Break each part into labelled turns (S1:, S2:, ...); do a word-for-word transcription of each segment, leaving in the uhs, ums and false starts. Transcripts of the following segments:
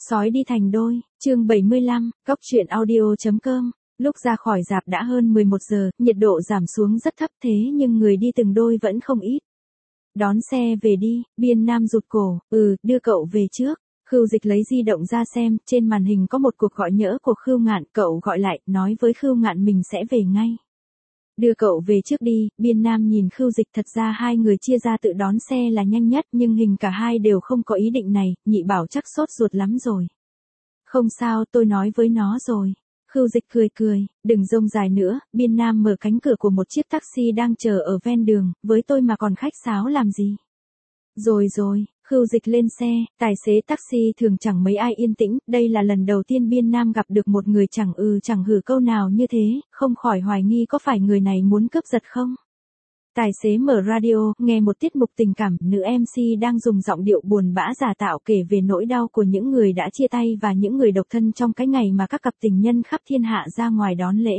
S1: Sói đi thành đôi, chương bảy mươi lăm, cóc truyện audio chấm com. Lúc ra khỏi rạp đã hơn mười một giờ, nhiệt độ giảm xuống rất thấp thế nhưng người đi từng đôi vẫn không ít. Đón xe về đi, Biên Nam rụt cổ, ừ, đưa cậu về trước. Khưu Dịch lấy di động ra xem, trên màn hình có một cuộc gọi nhỡ của Khưu Ngạn, cậu gọi lại, nói với Khưu Ngạn mình sẽ về ngay. Đưa cậu về trước đi, Biên Nam nhìn Khưu Dịch, thật ra hai người chia ra tự đón xe là nhanh nhất nhưng hình cả hai đều không có ý định này, nhị bảo chắc sốt ruột lắm rồi. Không sao, tôi nói với nó rồi. Khưu Dịch cười cười, đừng rông dài nữa, Biên Nam mở cánh cửa của một chiếc taxi đang chờ ở ven đường, với tôi mà còn khách sáo làm gì. Rồi rồi, Khưu Dịch lên xe, tài xế taxi thường chẳng mấy ai yên tĩnh, đây là lần đầu tiên Biên Nam gặp được một người chẳng ừ chẳng hử câu nào như thế, không khỏi hoài nghi có phải người này muốn cướp giật không. Tài xế mở radio, nghe một tiết mục tình cảm, nữ em xê đang dùng giọng điệu buồn bã giả tạo kể về nỗi đau của những người đã chia tay và những người độc thân trong cái ngày mà các cặp tình nhân khắp thiên hạ ra ngoài đón lễ.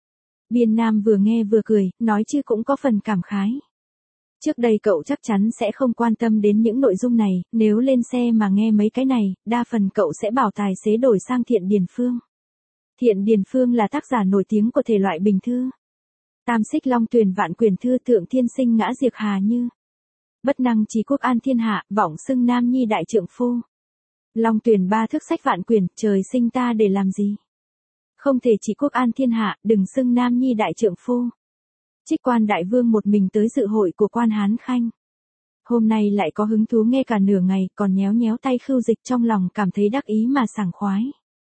S1: Biên Nam vừa nghe vừa cười, nói chứ cũng có phần cảm khái. Trước đây cậu chắc chắn sẽ không quan tâm đến những nội dung này, nếu lên xe mà nghe mấy cái này, đa phần cậu sẽ bảo tài xế đổi sang Thiện Điền Phương. Thiện Điền Phương là tác giả nổi tiếng của thể loại bình thư. Tam xích long tuyền vạn quyền thư, thượng thiên sinh ngã diệt hà như. Bất năng trí quốc an thiên hạ, vọng xưng nam nhi đại trượng phu. Long tuyền ba thước sách vạn quyền, trời sinh ta để làm gì? Không thể trí quốc an thiên hạ, đừng xưng nam nhi đại trượng phu. Trích Quan đại vương một mình tới dự hội của quan Hán Khanh. Hôm nay lại có hứng thú nghe cả nửa ngày, còn nhéo nhéo tay Khưu Dịch, trong lòng cảm thấy đắc ý mà sảng khoái.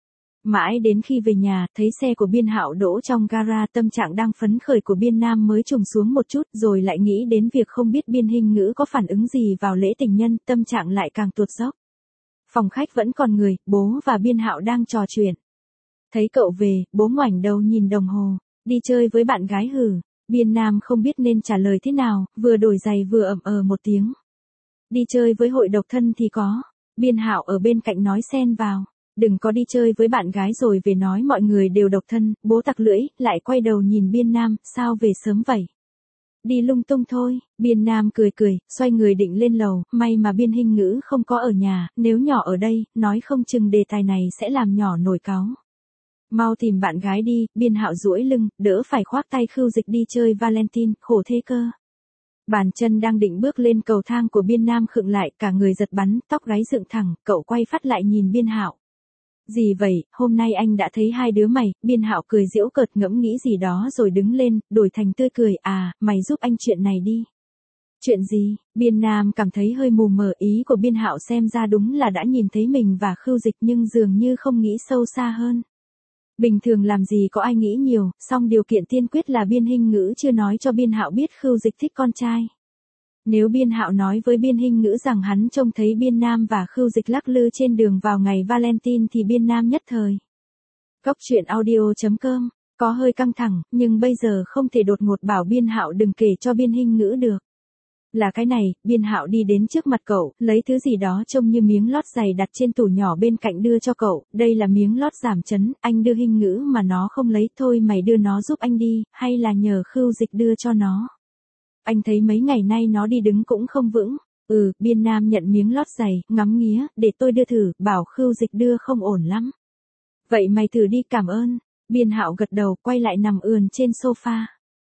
S1: Mãi đến khi về nhà, thấy xe của Biên Hạo đỗ trong gara, tâm trạng đang phấn khởi của Biên Nam mới trùng xuống một chút, rồi lại nghĩ đến việc không biết Biên Hinh Ngữ có phản ứng gì vào lễ tình nhân, tâm trạng lại càng tuột dốc. Phòng khách vẫn còn người, bố và Biên Hạo đang trò chuyện. Thấy cậu về, bố ngoảnh đầu nhìn đồng hồ, đi chơi với bạn gái hử. Biên Nam không biết nên trả lời thế nào, vừa đổi giày vừa ậm ờ một tiếng. Đi chơi với hội độc thân thì có. Biên Hạo ở bên cạnh nói xen vào. Đừng có đi chơi với bạn gái rồi về nói mọi người đều độc thân, bố tặc lưỡi, lại quay đầu nhìn Biên Nam, sao về sớm vậy? Đi lung tung thôi, Biên Nam cười cười, xoay người định lên lầu, may mà Biên Hinh Ngữ không có ở nhà, nếu nhỏ ở đây, nói không chừng đề tài này sẽ làm nhỏ nổi cáu. Mau tìm bạn gái đi, Biên Hạo duỗi lưng, đỡ phải khoác tay Khưu Dịch đi chơi Valentine, khổ thế cơ. Bàn chân đang định bước lên cầu thang của Biên Nam khựng lại, cả người giật bắn, tóc gáy dựng thẳng, cậu quay phát lại nhìn Biên Hạo. Gì vậy, hôm nay anh đã thấy hai đứa mày, Biên Hạo cười giễu cợt ngẫm nghĩ gì đó rồi đứng lên, đổi thành tươi cười, à, mày giúp anh chuyện này đi. Chuyện gì? Biên Nam cảm thấy hơi mù mờ, ý của Biên Hạo xem ra đúng là đã nhìn thấy mình và Khưu Dịch nhưng dường như không nghĩ sâu xa hơn. Bình thường làm gì có ai nghĩ nhiều, song điều kiện tiên quyết là Biên Hinh Ngữ chưa nói cho Biên Hạo biết Khưu Dịch thích con trai. Nếu Biên Hạo nói với Biên Hinh Ngữ rằng hắn trông thấy Biên Nam và Khưu Dịch lắc lư trên đường vào ngày Valentine thì Biên Nam nhất thời. Cóc truyện audio chấm com, có hơi căng thẳng, nhưng bây giờ không thể đột ngột bảo Biên Hạo đừng kể cho Biên Hinh Ngữ được. Là cái này, Biên Hạo đi đến trước mặt cậu, lấy thứ gì đó trông như miếng lót giày đặt trên tủ nhỏ bên cạnh đưa cho cậu, đây là miếng lót giảm chấn, anh đưa Hinh Ngữ mà nó không lấy, thôi mày đưa nó giúp anh đi, hay là nhờ Khưu Dịch đưa cho nó. Anh thấy mấy ngày nay nó đi đứng cũng không vững. Ừ, Biên Nam nhận miếng lót giày, ngắm nghía, để tôi đưa thử, bảo Khưu Dịch đưa không ổn lắm. Vậy mày thử đi, cảm ơn. Biên Hạo gật đầu, quay lại nằm ườn trên sofa.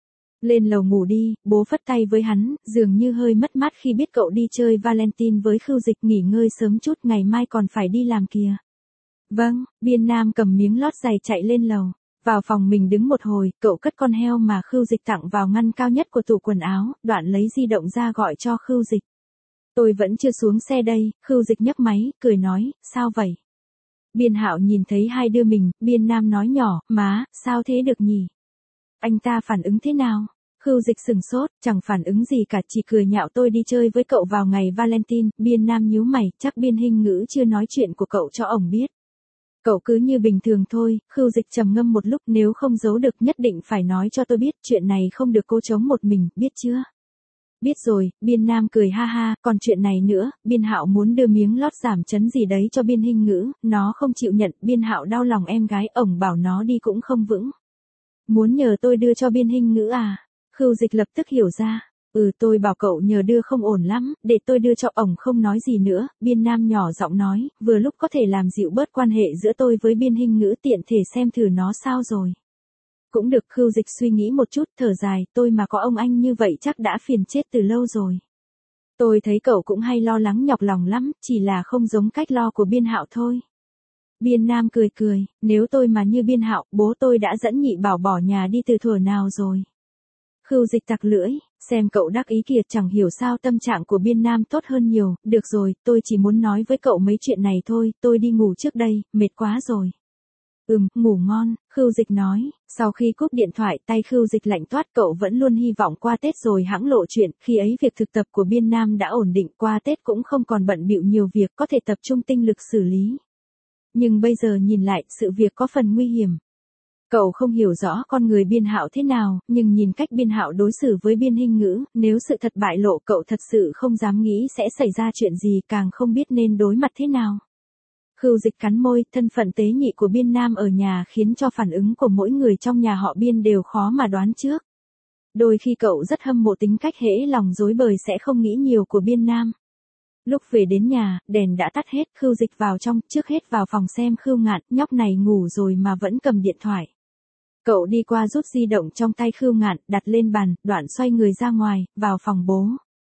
S1: Lên lầu ngủ đi, bố phất tay với hắn, dường như hơi mất mát khi biết cậu đi chơi Valentine với Khưu Dịch, nghỉ ngơi sớm chút, ngày mai còn phải đi làm kìa. Vâng, Biên Nam cầm miếng lót giày chạy lên lầu. Vào phòng mình đứng một hồi, cậu cất con heo mà Khưu Dịch tặng vào ngăn cao nhất của tủ quần áo, đoạn lấy di động ra gọi cho Khưu Dịch. Tôi vẫn chưa xuống xe đây, Khưu Dịch nhấc máy, cười nói, sao vậy? Biên Hạo nhìn thấy hai đứa mình, Biên Nam nói nhỏ, má, sao thế được nhỉ? Anh ta phản ứng thế nào? Khưu Dịch sừng sốt, chẳng phản ứng gì cả, chỉ cười nhạo tôi đi chơi với cậu vào ngày Valentine. Biên Nam nhíu mày, chắc Biên Hinh Ngữ chưa nói chuyện của cậu cho ổng biết. Cậu cứ như bình thường thôi. Khưu Dịch trầm ngâm một lúc, nếu không giấu được nhất định phải nói cho tôi biết, chuyện này không được cô chống một mình, biết chưa? Biết rồi, Biên Nam cười ha ha, còn chuyện này nữa, Biên Hạo muốn đưa miếng lót giảm chấn gì đấy cho Biên Hinh Ngữ, nó không chịu nhận, Biên Hạo đau lòng em gái, ổng bảo nó đi cũng không vững. Muốn nhờ tôi đưa cho Biên Hinh Ngữ à? Khưu Dịch lập tức hiểu ra. Ừ tôi bảo cậu nhờ đưa không ổn lắm, để tôi đưa cho ổng không nói gì nữa, Biên Nam nhỏ giọng nói, vừa lúc có thể làm dịu bớt quan hệ giữa tôi với Biên Hinh Ngữ tiện thể xem thử nó sao rồi. Cũng được, Khưu Dịch suy nghĩ một chút, thở dài, tôi mà có ông anh như vậy chắc đã phiền chết từ lâu rồi. Tôi thấy cậu cũng hay lo lắng nhọc lòng lắm, chỉ là không giống cách lo của Biên Hạo thôi. Biên Nam cười cười, nếu tôi mà như Biên Hạo, bố tôi đã dẫn Nhị Bảo bỏ nhà đi từ thuở nào rồi. Khưu Dịch tặc lưỡi, xem cậu đắc ý kìa, chẳng hiểu sao tâm trạng của Biên Nam tốt hơn nhiều, được rồi, tôi chỉ muốn nói với cậu mấy chuyện này thôi, tôi đi ngủ trước đây, mệt quá rồi. Ừm, ngủ ngon, Khưu Dịch nói, sau khi cúp điện thoại tay Khưu Dịch lạnh toát, cậu vẫn luôn hy vọng qua Tết rồi hãng lộ chuyện, khi ấy việc thực tập của Biên Nam đã ổn định, qua Tết cũng không còn bận bịu nhiều việc, có thể tập trung tinh lực xử lý. Nhưng bây giờ nhìn lại, sự việc có phần nguy hiểm. Cậu không hiểu rõ con người Biên Hạo thế nào, nhưng nhìn cách Biên Hạo đối xử với Biên Hinh Ngữ, nếu sự thật bại lộ cậu thật sự không dám nghĩ sẽ xảy ra chuyện gì, càng không biết nên đối mặt thế nào. Khưu Dịch cắn môi, thân phận tế nhị của Biên Nam ở nhà khiến cho phản ứng của mỗi người trong nhà họ Biên đều khó mà đoán trước. Đôi khi cậu rất hâm mộ tính cách hễ lòng dối bời sẽ không nghĩ nhiều của Biên Nam. Lúc về đến nhà, đèn đã tắt hết, Khưu Dịch vào trong, trước hết vào phòng xem Khưu Ngạn, nhóc này ngủ rồi mà vẫn cầm điện thoại. Cậu đi qua rút di động trong tay Khưu Ngạn, đặt lên bàn, đoạn xoay người ra ngoài, vào phòng bố.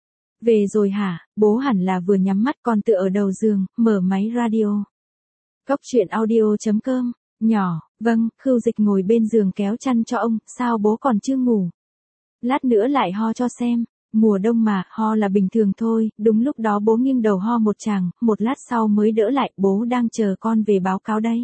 S1: Về rồi hả, bố hẳn là vừa nhắm mắt còn tựa ở đầu giường, mở máy radio. Cóc truyện audio chấm com, nhỏ, vâng, Khưu Dịch ngồi bên giường kéo chăn cho ông, sao bố còn chưa ngủ? Lát nữa lại ho cho xem, mùa đông mà, ho là bình thường thôi, đúng lúc đó bố nghiêng đầu ho một tràng, một lát sau mới đỡ lại, bố đang chờ con về báo cáo đây.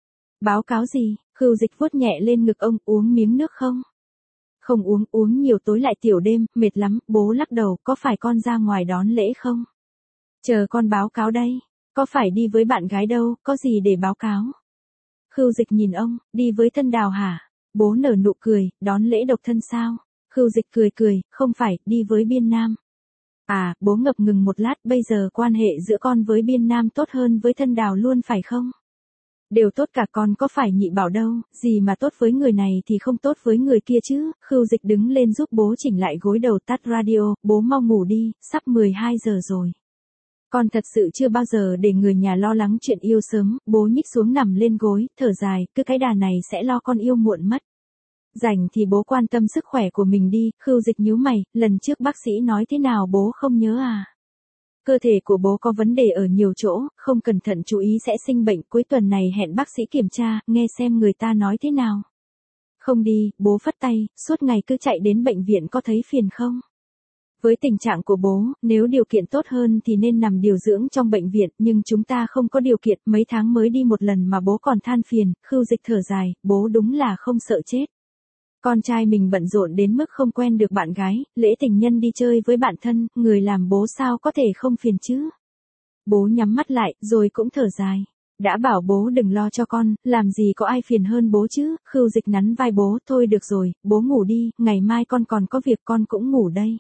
S1: Báo cáo gì? Khưu Dịch vuốt nhẹ lên ngực ông, uống miếng nước không? Không uống, uống nhiều tối lại tiểu đêm, mệt lắm, bố lắc đầu, có phải con ra ngoài đón lễ không? Chờ con báo cáo đây, có phải đi với bạn gái đâu, có gì để báo cáo? Khưu Dịch nhìn ông, đi với Thân Đào hả? Bố nở nụ cười, đón lễ độc thân sao? Khưu Dịch cười cười, không phải, đi với Biên Nam. À, bố ngập ngừng một lát, bây giờ quan hệ giữa con với Biên Nam tốt hơn với Thân Đào luôn phải không? Đều tốt cả, con có phải Nhị Bảo đâu, gì mà tốt với người này thì không tốt với người kia chứ. Khưu Dịch đứng lên giúp bố chỉnh lại gối đầu, tắt radio, bố mau ngủ đi, sắp mười hai giờ rồi. Con thật sự chưa bao giờ để người nhà lo lắng chuyện yêu sớm, bố nhích xuống nằm lên gối, thở dài, cứ cái đà này sẽ lo con yêu muộn mất. Rảnh thì bố quan tâm sức khỏe của mình đi. Khưu Dịch nhíu mày, lần trước bác sĩ nói thế nào bố không nhớ à? Cơ thể của bố có vấn đề ở nhiều chỗ, không cẩn thận chú ý sẽ sinh bệnh, cuối tuần này hẹn bác sĩ kiểm tra, nghe xem người ta nói thế nào. Không đi, bố phất tay, suốt ngày cứ chạy đến bệnh viện có thấy phiền không? Với tình trạng của bố, nếu điều kiện tốt hơn thì nên nằm điều dưỡng trong bệnh viện, nhưng chúng ta không có điều kiện, mấy tháng mới đi một lần mà bố còn than phiền. Khưu Dịch thở dài, bố đúng là không sợ chết. Con trai mình bận rộn đến mức không quen được bạn gái, lễ tình nhân đi chơi với bạn thân, người làm bố sao có thể không phiền chứ? Bố nhắm mắt lại, rồi cũng thở dài. Đã bảo bố đừng lo cho con, làm gì có ai phiền hơn bố chứ? Khưu Dịch nắn vai bố, thôi được rồi, bố ngủ đi, ngày mai con còn có việc, con cũng ngủ đây.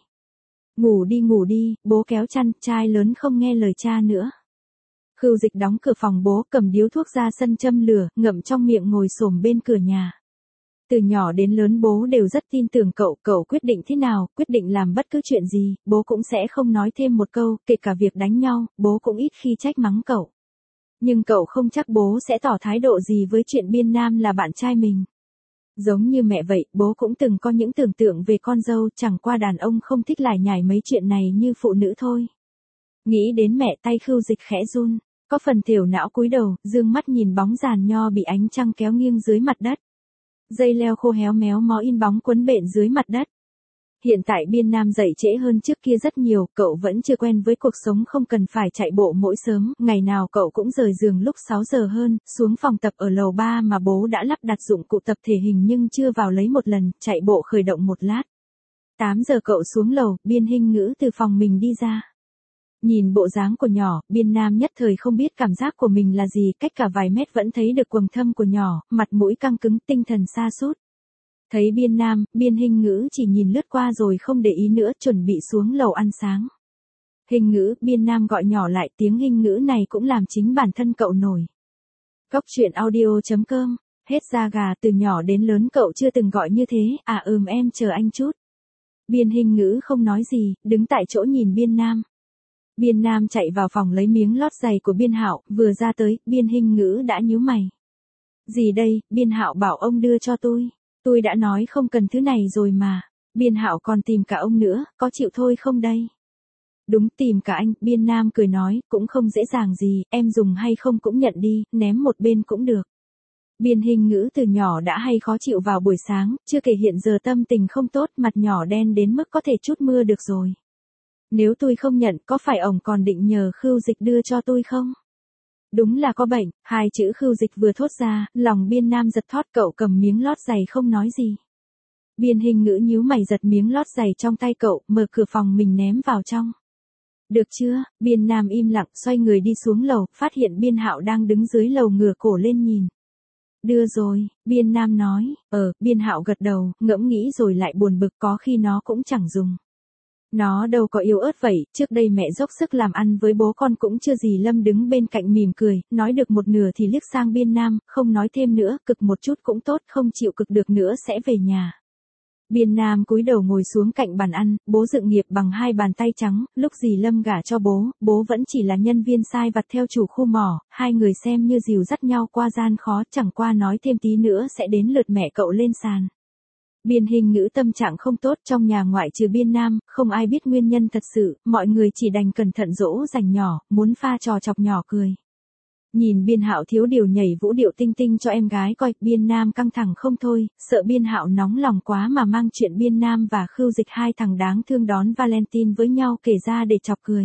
S1: Ngủ đi ngủ đi, bố kéo chăn, trai lớn không nghe lời cha nữa. Khưu Dịch đóng cửa phòng bố, cầm điếu thuốc ra sân châm lửa, ngậm trong miệng ngồi xổm bên cửa nhà. Từ nhỏ đến lớn bố đều rất tin tưởng cậu, cậu quyết định thế nào, quyết định làm bất cứ chuyện gì, bố cũng sẽ không nói thêm một câu, kể cả việc đánh nhau, bố cũng ít khi trách mắng cậu. Nhưng cậu không chắc bố sẽ tỏ thái độ gì với chuyện Biên Nam là bạn trai mình. Giống như mẹ vậy, bố cũng từng có những tưởng tượng về con dâu, chẳng qua đàn ông không thích lải nhải mấy chuyện này như phụ nữ thôi. Nghĩ đến mẹ, tay Khưu Dịch khẽ run, có phần thiểu não cúi đầu, dương mắt nhìn bóng giàn nho bị ánh trăng kéo nghiêng dưới mặt đất. Dây leo khô héo méo mó in bóng quấn bện dưới mặt đất. Hiện tại Biên Nam dậy trễ hơn trước kia rất nhiều, cậu vẫn chưa quen với cuộc sống không cần phải chạy bộ mỗi sớm, ngày nào cậu cũng rời giường lúc sáu giờ hơn, xuống phòng tập ở lầu ba mà bố đã lắp đặt dụng cụ tập thể hình nhưng chưa vào lấy một lần, chạy bộ khởi động một lát. tám giờ cậu xuống lầu, Biên Hinh Ngữ từ phòng mình đi ra. Nhìn bộ dáng của nhỏ, Biên Nam nhất thời không biết cảm giác của mình là gì, cách cả vài mét vẫn thấy được quầng thâm của nhỏ, mặt mũi căng cứng, tinh thần sa sút. Thấy Biên Nam, Biên Hinh Ngữ chỉ nhìn lướt qua rồi không để ý nữa, chuẩn bị xuống lầu ăn sáng. Hinh Ngữ, Biên Nam gọi nhỏ lại, tiếng Hinh Ngữ này cũng làm chính bản thân cậu nổi. Cóc truyện audio chấm com, hết da gà, từ nhỏ đến lớn cậu chưa từng gọi như thế, à ừm em chờ anh chút. Biên Hinh Ngữ không nói gì, đứng tại chỗ nhìn Biên Nam. Biên Nam chạy vào phòng lấy miếng lót giày của Biên Hạo, vừa ra tới, Biên Hinh Ngữ đã nhíu mày. Gì đây, Biên Hạo bảo ông đưa cho tôi. Tôi đã nói không cần thứ này rồi mà. Biên Hạo còn tìm cả ông nữa, có chịu thôi không đây? Đúng, tìm cả anh, Biên Nam cười nói, cũng không dễ dàng gì, em dùng hay không cũng nhận đi, ném một bên cũng được. Biên Hinh Ngữ từ nhỏ đã hay khó chịu vào buổi sáng, chưa kể hiện giờ tâm tình không tốt, mặt nhỏ đen đến mức có thể chút mưa được rồi. Nếu tôi không nhận, có phải ông còn định nhờ Khưu Dịch đưa cho tôi không? Đúng là có bệnh, hai chữ Khưu Dịch vừa thốt ra, lòng Biên Nam giật thót, cậu cầm miếng lót giày không nói gì. Biên Hinh Ngữ nhíu mày giật miếng lót giày trong tay cậu, mở cửa phòng mình ném vào trong. Được chưa? Biên Nam im lặng, xoay người đi xuống lầu, phát hiện Biên Hạo đang đứng dưới lầu ngửa cổ lên nhìn. Đưa rồi, Biên Nam nói, ờ, Biên Hạo gật đầu, ngẫm nghĩ rồi lại buồn bực, có khi nó cũng chẳng dùng. Nó đâu có yếu ớt vậy, trước đây mẹ dốc sức làm ăn với bố con cũng chưa gì. Lâm đứng bên cạnh mỉm cười, nói được một nửa thì liếc sang Biên Nam, không nói thêm nữa, cực một chút cũng tốt, không chịu cực được nữa sẽ về nhà. Biên Nam cúi đầu ngồi xuống cạnh bàn ăn, bố dựng nghiệp bằng hai bàn tay trắng, lúc dì Lâm gả cho bố, bố vẫn chỉ là nhân viên sai vặt theo chủ khu mỏ, hai người xem như dìu dắt nhau qua gian khó, chẳng qua nói thêm tí nữa sẽ đến lượt mẹ cậu lên sàn. Biên Hinh Ngữ tâm trạng không tốt, trong nhà ngoại trừ Biên Nam, không ai biết nguyên nhân thật sự, mọi người chỉ đành cẩn thận dỗ dành nhỏ, muốn pha trò chọc nhỏ cười. Nhìn Biên Hạo thiếu điều nhảy vũ điệu tinh tinh cho em gái coi, Biên Nam căng thẳng không thôi, sợ Biên Hạo nóng lòng quá mà mang chuyện Biên Nam và Khưu Dịch hai thằng đáng thương đón Valentine với nhau kể ra để chọc cười.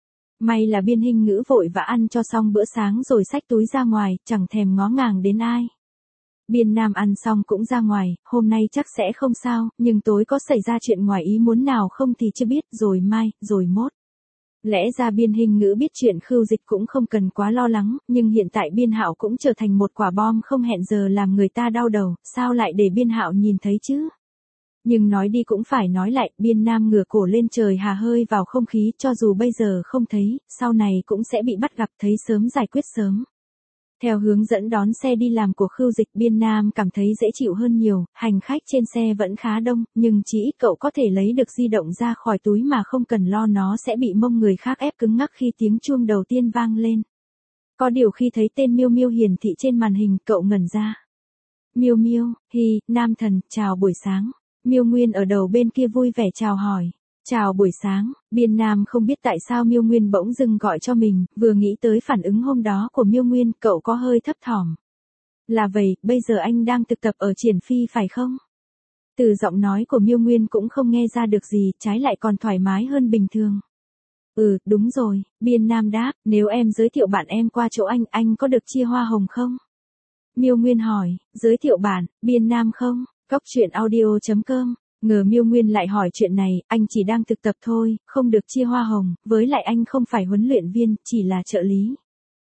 S1: May là Biên Hinh Ngữ vội vã ăn cho xong bữa sáng rồi xách túi ra ngoài, chẳng thèm ngó ngàng đến ai. Biên Nam ăn xong cũng ra ngoài, hôm nay chắc sẽ không sao, nhưng tối có xảy ra chuyện ngoài ý muốn nào không thì chưa biết, rồi mai, rồi mốt. Lẽ ra Biên Hinh Ngữ biết chuyện Khưu Dịch cũng không cần quá lo lắng, nhưng hiện tại Biên Hạo cũng trở thành một quả bom không hẹn giờ làm người ta đau đầu, sao lại để Biên Hạo nhìn thấy chứ? Nhưng nói đi cũng phải nói lại, Biên Nam ngửa cổ lên trời hà hơi vào không khí, cho dù bây giờ không thấy, sau này cũng sẽ bị bắt gặp, thấy sớm giải quyết sớm. Theo hướng dẫn đón xe đi làm của Khưu Dịch, Biên Nam cảm thấy dễ chịu hơn nhiều, hành khách trên xe vẫn khá đông, nhưng chỉ ít cậu có thể lấy được di động ra khỏi túi mà không cần lo nó sẽ bị mông người khác ép cứng ngắc khi tiếng chuông đầu tiên vang lên. Có điều khi thấy tên Miêu Miêu hiển thị trên màn hình, cậu ngẩn ra. Miêu Miêu, hi, Nam thần, chào buổi sáng. Miêu Nguyên ở đầu bên kia vui vẻ chào hỏi. Chào buổi sáng, Biên Nam không biết tại sao Miêu Nguyên bỗng dưng gọi cho mình, vừa nghĩ tới phản ứng hôm đó của Miêu Nguyên, cậu có hơi thấp thỏm. Là vậy, bây giờ anh đang thực tập ở Triển Phi phải không? Từ giọng nói của Miêu Nguyên cũng không nghe ra được gì, trái lại còn thoải mái hơn bình thường. Ừ, đúng rồi, Biên Nam đáp, nếu em giới thiệu bạn em qua chỗ anh, anh có được chia hoa hồng không? Miêu Nguyên hỏi, giới thiệu bạn, Biên Nam không? Cóc truyện audio chấm com. Ngờ Miêu Nguyên lại hỏi chuyện này, anh chỉ đang thực tập thôi, không được chia hoa hồng, với lại anh không phải huấn luyện viên, chỉ là trợ lý.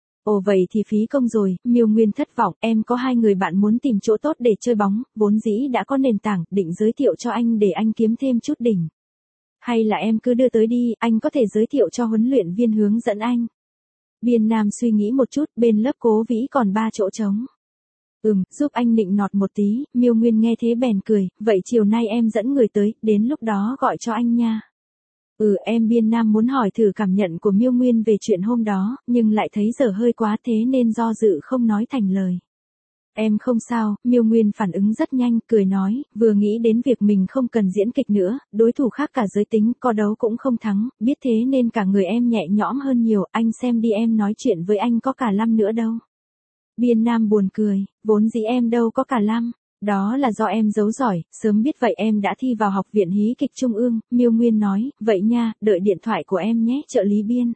S1: Ồ vậy thì phí công rồi, Miêu Nguyên thất vọng, em có hai người bạn muốn tìm chỗ tốt để chơi bóng, vốn dĩ đã có nền tảng, định giới thiệu cho anh để anh kiếm thêm chút đỉnh. Hay là em cứ đưa tới đi, anh có thể giới thiệu cho huấn luyện viên hướng dẫn anh. Biên Nam suy nghĩ một chút, bên lớp Cố Vĩ còn ba chỗ trống. Ừm, giúp anh nịnh nọt một tí, Miêu Nguyên nghe thế bèn cười, vậy chiều nay em dẫn người tới, đến lúc đó gọi cho anh nha. Ừ, em Biên Nam muốn hỏi thử cảm nhận của Miêu Nguyên về chuyện hôm đó, nhưng lại thấy giờ hơi quá thế nên do dự không nói thành lời. Em không sao, Miêu Nguyên phản ứng rất nhanh, cười nói, vừa nghĩ đến việc mình không cần diễn kịch nữa, đối thủ khác cả giới tính, có đấu cũng không thắng, biết thế nên cả người em nhẹ nhõm hơn nhiều, anh xem đi em nói chuyện với anh có cả Lâm nữa đâu. Biên Nam buồn cười, vốn dĩ em đâu có cả Lâm, đó là do em giấu giỏi, sớm biết vậy em đã thi vào học viện hí kịch Trung ương, Miêu Nguyên nói, vậy nha, đợi điện thoại của em nhé, trợ lý Biên.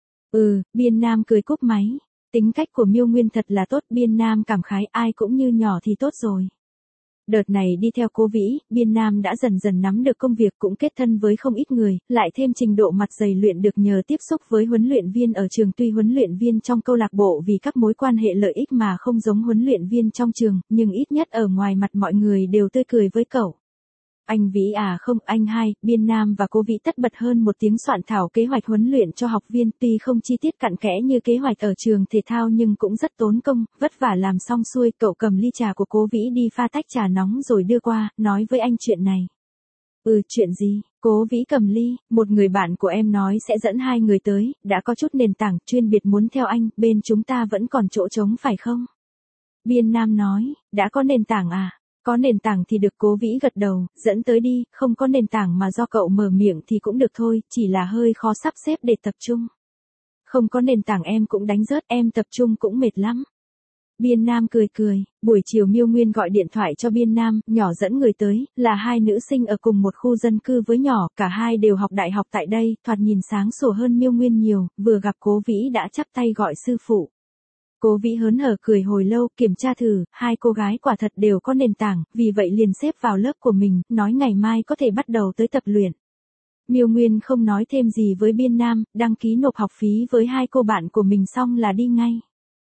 S1: Ừ, Biên Nam cười cúp máy, tính cách của Miêu Nguyên thật là tốt, Biên Nam cảm khái ai cũng như nhỏ thì tốt rồi. Đợt này đi theo Cố Vĩ, Biên Nam đã dần dần nắm được công việc cũng kết thân với không ít người, lại thêm trình độ mặt dày luyện được nhờ tiếp xúc với huấn luyện viên ở trường, tuy huấn luyện viên trong câu lạc bộ vì các mối quan hệ lợi ích mà không giống huấn luyện viên trong trường, nhưng ít nhất ở ngoài mặt mọi người đều tươi cười với cậu. Anh Vĩ à không, anh hai, Biên Nam và Cố Vĩ tất bật hơn một tiếng soạn thảo kế hoạch huấn luyện cho học viên, tuy không chi tiết cặn kẽ như kế hoạch ở trường thể thao nhưng cũng rất tốn công, vất vả làm xong xuôi, cậu cầm ly trà của Cố Vĩ đi pha tách trà nóng rồi đưa qua, nói với anh chuyện này. Ừ, chuyện gì? Cố Vĩ cầm ly, một người bạn của em nói sẽ dẫn hai người tới, đã có chút nền tảng, chuyên biệt muốn theo anh, bên chúng ta vẫn còn chỗ trống phải không? Biên Nam nói, đã có nền tảng à? Có nền tảng thì được. Cố Vĩ gật đầu, dẫn tới đi, không có nền tảng mà do cậu mở miệng thì cũng được thôi, chỉ là hơi khó sắp xếp để tập trung. Không có nền tảng em cũng đánh rớt, em tập trung cũng mệt lắm. Biên Nam cười cười, buổi chiều Miêu Nguyên gọi điện thoại cho Biên Nam, nhỏ dẫn người tới, là hai nữ sinh ở cùng một khu dân cư với nhỏ, cả hai đều học đại học tại đây, thoạt nhìn sáng sủa hơn Miêu Nguyên nhiều, vừa gặp Cố Vĩ đã chắp tay gọi sư phụ. Cố Vĩ hớn hở cười hồi lâu, kiểm tra thử, hai cô gái quả thật đều có nền tảng, vì vậy liền xếp vào lớp của mình, nói ngày mai có thể bắt đầu tới tập luyện. Miêu Nguyên không nói thêm gì với Biên Nam, đăng ký nộp học phí với hai cô bạn của mình xong là đi ngay.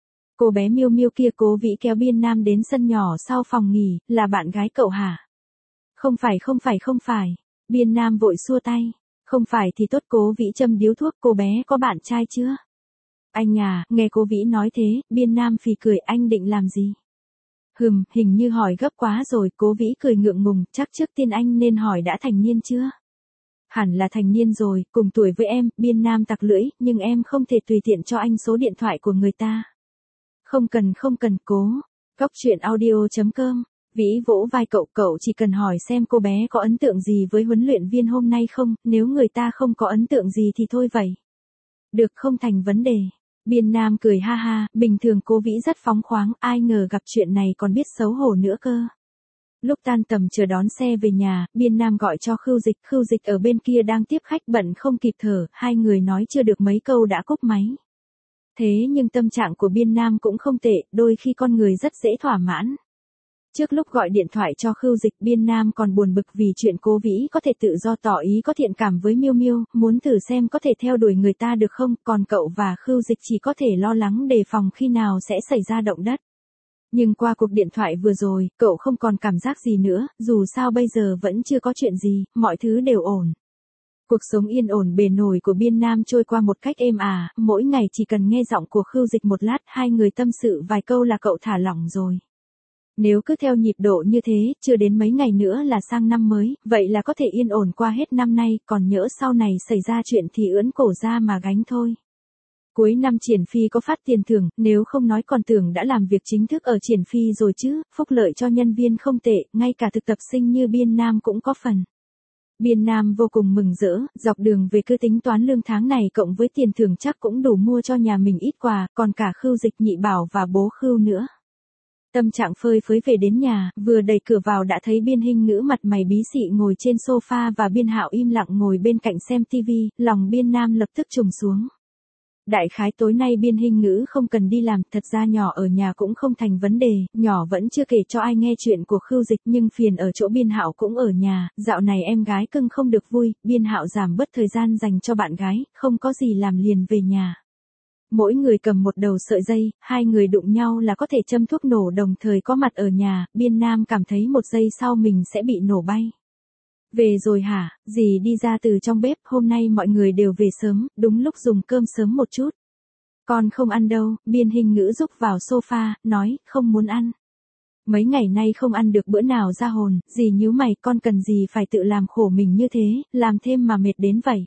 S1: Cô bé Miêu Miêu kia. Cố Vĩ kéo Biên Nam đến sân nhỏ sau phòng nghỉ, là bạn gái cậu hả? Không phải không phải không phải. Biên Nam vội xua tay. Không phải thì tốt. Cố Vĩ châm điếu thuốc. Cô bé có bạn trai chưa? Anh à, nghe Cố Vĩ nói thế, Biên Nam phì cười. Anh định làm gì? Hừm, hình như hỏi gấp quá rồi. Cố Vĩ cười ngượng ngùng, chắc trước tiên anh nên hỏi đã thành niên chưa? Hẳn là thành niên rồi, cùng tuổi với em. Biên Nam tặc lưỡi, nhưng em không thể tùy tiện cho anh số điện thoại của người ta. Không cần không cần. Cố. Góc truyện audio chấm com. Vĩ vỗ vai cậu, cậu chỉ cần hỏi xem cô bé có ấn tượng gì với huấn luyện viên hôm nay không, nếu người ta không có ấn tượng gì thì thôi vậy. Được, không thành vấn đề. Biên Nam cười ha ha, bình thường Cố Vĩ rất phóng khoáng, ai ngờ gặp chuyện này còn biết xấu hổ nữa cơ. Lúc tan tầm chờ đón xe về nhà, Biên Nam gọi cho Khưu Dịch, Khưu Dịch ở bên kia đang tiếp khách bận không kịp thở, hai người nói chưa được mấy câu đã cúp máy. Thế nhưng tâm trạng của Biên Nam cũng không tệ, đôi khi con người rất dễ thỏa mãn. Trước lúc gọi điện thoại cho Khưu Dịch, Biên Nam còn buồn bực vì chuyện Cố Vĩ có thể tự do tỏ ý có thiện cảm với Miêu Miêu, muốn thử xem có thể theo đuổi người ta được không, còn cậu và Khưu Dịch chỉ có thể lo lắng đề phòng khi nào sẽ xảy ra động đất. Nhưng qua cuộc điện thoại vừa rồi, cậu không còn cảm giác gì nữa, dù sao bây giờ vẫn chưa có chuyện gì, mọi thứ đều ổn. Cuộc sống yên ổn bề nổi của Biên Nam trôi qua một cách êm ả, mỗi ngày chỉ cần nghe giọng của Khưu Dịch một lát, hai người tâm sự vài câu là cậu thả lỏng rồi. Nếu cứ theo nhịp độ như thế, chưa đến mấy ngày nữa là sang năm mới, vậy là có thể yên ổn qua hết năm nay, còn nhỡ sau này xảy ra chuyện thì ưỡn cổ ra mà gánh thôi. Cuối năm Triển Phi có phát tiền thưởng, nếu không nói còn tưởng đã làm việc chính thức ở Triển Phi rồi chứ, phúc lợi cho nhân viên không tệ, ngay cả thực tập sinh như Biên Nam cũng có phần. Biên Nam vô cùng mừng rỡ, dọc đường về cứ tính toán lương tháng này cộng với tiền thưởng chắc cũng đủ mua cho nhà mình ít quà, còn cả Khưu Dịch, Nhị Bảo và bố Khưu nữa. Tâm trạng phơi phới về đến nhà, vừa đẩy cửa vào đã thấy Biên Hinh Ngữ mặt mày bí xị ngồi trên sofa và Biên Hạo im lặng ngồi bên cạnh xem tivi, lòng Biên Nam lập tức trùng xuống. Đại khái tối nay Biên Hinh Ngữ không cần đi làm, thật ra nhỏ ở nhà cũng không thành vấn đề, nhỏ vẫn chưa kể cho ai nghe chuyện của Khưu Dịch nhưng phiền ở chỗ Biên Hạo cũng ở nhà, dạo này em gái cưng không được vui, Biên Hạo giảm bớt thời gian dành cho bạn gái, không có gì làm liền về nhà. Mỗi người cầm một đầu sợi dây, hai người đụng nhau là có thể châm thuốc nổ đồng thời có mặt ở nhà, Biên Nam cảm thấy một giây sau mình sẽ bị nổ bay. Về rồi hả, dì đi ra từ trong bếp, hôm nay mọi người đều về sớm, đúng lúc dùng cơm sớm một chút. Con không ăn đâu, Biên Hinh Ngữ rúc vào sofa, nói, không muốn ăn. Mấy ngày nay không ăn được bữa nào ra hồn, dì nhíu mày, con cần gì phải tự làm khổ mình như thế, làm thêm mà mệt đến vậy.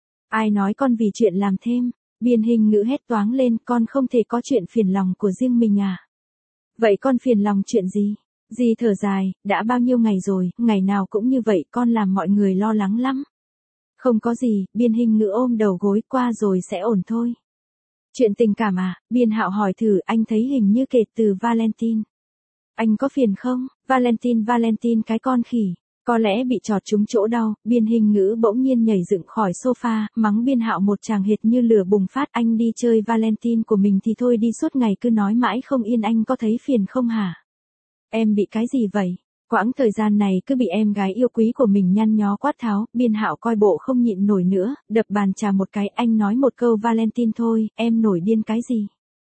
S1: Ai nói con vì chuyện làm thêm, Biên Hinh Ngữ hét toáng lên, con không thể có chuyện phiền lòng của riêng mình à. Vậy con phiền lòng chuyện gì? Dì thở dài, đã bao nhiêu ngày rồi, ngày nào cũng như vậy, con làm mọi người lo lắng lắm. Không có gì, Biên Hinh Ngữ ôm đầu gối, qua rồi sẽ ổn thôi. Chuyện tình cảm à, Biên Hạo hỏi thử, anh thấy hình như kể từ Valentine. Anh có phiền không? Valentine Valentine cái con khỉ. Có lẽ bị chọt trúng chỗ đau, Biên Hinh Ngữ bỗng nhiên nhảy dựng khỏi sofa, mắng Biên Hạo một tràng hệt như lửa bùng phát, anh đi chơi Valentine của mình thì thôi đi, suốt ngày cứ nói mãi không yên, anh có thấy phiền không hả? Em bị cái gì vậy? Quãng thời gian này cứ bị em gái yêu quý của mình nhăn nhó quát tháo, Biên Hạo coi bộ không nhịn nổi nữa, đập bàn trà một cái, anh nói một câu Valentine thôi, em nổi điên cái gì?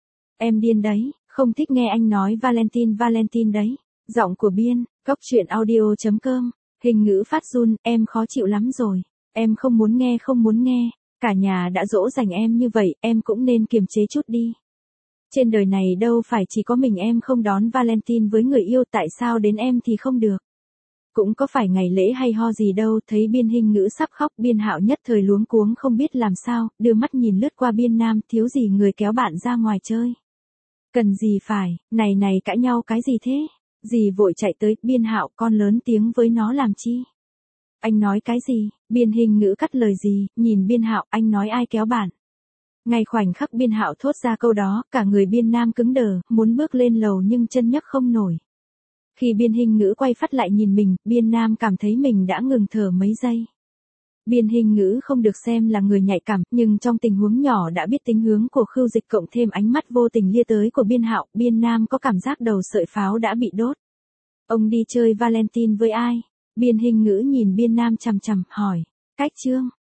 S1: Em điên đấy, không thích nghe anh nói Valentine Valentine đấy. Giọng của Biên, góc truyện audio chấm com. Hình Ngữ phát run, em khó chịu lắm rồi. Em không muốn nghe không muốn nghe. Cả nhà đã dỗ dành em như vậy, em cũng nên kiềm chế chút đi. Trên đời này đâu phải chỉ có mình em không đón Valentine với người yêu, tại sao đến em thì không được. Cũng có phải ngày lễ hay ho gì đâu, thấy Biên Hinh Ngữ sắp khóc, Biên Hạo nhất thời luống cuống không biết làm sao, đưa mắt nhìn lướt qua Biên Nam, thiếu gì người kéo bạn ra ngoài chơi. Cần gì phải, này này cãi nhau cái gì thế? Dì vội chạy tới, Biên Hạo con lớn tiếng với nó làm chi? Anh nói cái gì? Biên Hinh Ngữ cắt lời dì, nhìn Biên Hạo, anh nói ai kéo bạn? Ngay khoảnh khắc Biên Hạo thốt ra câu đó, cả người Biên Nam cứng đờ, muốn bước lên lầu nhưng chân nhấc không nổi. Khi Biên Hinh Ngữ quay phát lại nhìn mình, Biên Nam cảm thấy mình đã ngừng thở mấy giây. Biên Hinh Ngữ không được xem là người nhạy cảm, nhưng trong tình huống nhỏ đã biết tính hướng của Khưu Dịch cộng thêm ánh mắt vô tình lia tới của Biên Hạo, Biên Nam có cảm giác đầu sợi pháo đã bị đốt. Ông đi chơi Valentine với ai? Biên Hinh Ngữ nhìn Biên Nam chằm chằm, hỏi. Cách Trương,